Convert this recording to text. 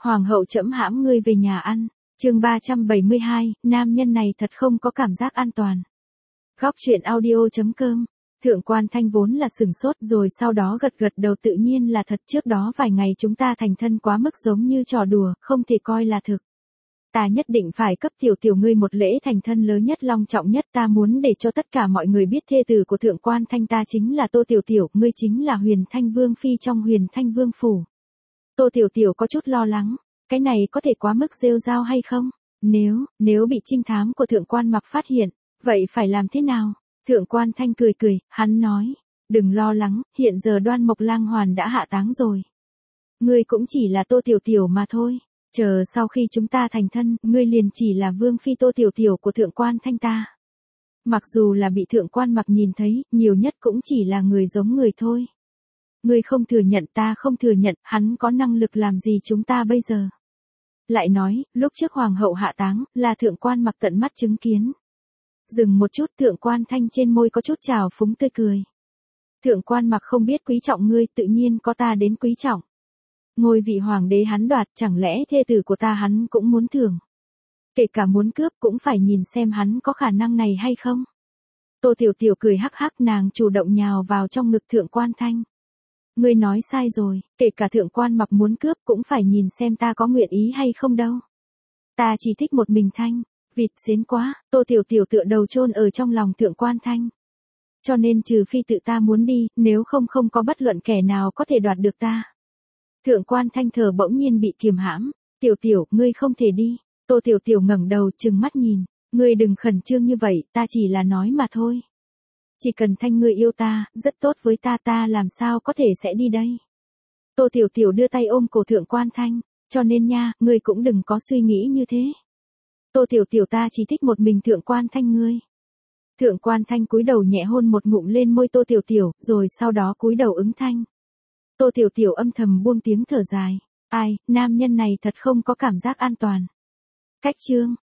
Hoàng hậu trẫm hãm ngươi về nhà ăn. Chương 372, nam nhân này thật không có cảm giác an toàn. Góc truyện audio.com. Thượng quan Thanh vốn là sửng sốt rồi sau đó gật gật đầu, tự nhiên là thật, trước đó vài ngày chúng ta thành thân quá mức giống như trò đùa, không thể coi là thực. Ta nhất định phải cấp tiểu tiểu ngươi một lễ thành thân lớn nhất, long trọng nhất, ta muốn để cho tất cả mọi người biết thê tử của thượng quan Thanh ta chính là Tô Tiểu Tiểu, ngươi chính là Huyền Thanh Vương phi trong Huyền Thanh Vương phủ. Tô Tiểu Tiểu có chút lo lắng, cái này có thể quá mức rêu rao hay không? Nếu bị trinh thám của thượng quan Mặc phát hiện, vậy phải làm thế nào? Thượng quan Thanh cười cười, hắn nói, đừng lo lắng, hiện giờ Đoan Mộc Lang Hoàn đã hạ táng rồi. Ngươi cũng chỉ là Tô Tiểu Tiểu mà thôi, chờ sau khi chúng ta thành thân, ngươi liền chỉ là vương phi Tô Tiểu Tiểu của thượng quan Thanh ta. Mặc dù là bị thượng quan Mặc nhìn thấy, nhiều nhất cũng chỉ là người giống người thôi. Ngươi không thừa nhận, ta không thừa nhận, hắn có năng lực làm gì chúng ta bây giờ? Lại nói, lúc trước hoàng hậu hạ táng, là thượng quan Mặc tận mắt chứng kiến. Dừng một chút, thượng quan Thanh trên môi có chút trào phúng tươi cười. Thượng quan Mặc không biết quý trọng ngươi, tự nhiên có ta đến quý trọng. Ngôi vị hoàng đế hắn đoạt, chẳng lẽ thê tử của ta hắn cũng muốn thưởng? Kể cả muốn cướp cũng phải nhìn xem hắn có khả năng này hay không? Tô Tiểu Tiểu cười hắc hắc, nàng chủ động nhào vào trong ngực thượng quan Thanh. Ngươi nói sai rồi, kể cả thượng quan Mặc muốn cướp cũng phải nhìn xem ta có nguyện ý hay không đâu. Ta chỉ thích một mình Thanh. Vịt xến quá, Tô Tiểu Tiểu tựa đầu chôn ở trong lòng thượng quan Thanh. Cho nên trừ phi tự ta muốn đi, nếu không có bất luận kẻ nào có thể đoạt được ta. Thượng quan Thanh thở bỗng nhiên bị kiềm hãm. Tiểu Tiểu, ngươi không thể đi. Tô Tiểu Tiểu ngẩng đầu trừng mắt nhìn. Ngươi đừng khẩn trương như vậy, ta chỉ là nói mà thôi. Chỉ cần Thanh ngươi yêu ta, rất tốt với ta, ta làm sao có thể sẽ đi đây. Tô Tiểu Tiểu đưa tay ôm cổ thượng quan Thanh. Cho nên nha, ngươi cũng đừng có suy nghĩ như thế. Tô Tiểu Tiểu, ta chỉ thích một mình thượng quan Thanh ngươi. Thượng quan Thanh cúi đầu nhẹ hôn một ngụm lên môi Tô Tiểu Tiểu, rồi sau đó cúi đầu ứng thanh. Tô Tiểu Tiểu âm thầm buông tiếng thở dài. Ai, nam nhân này thật không có cảm giác an toàn. Cách chương.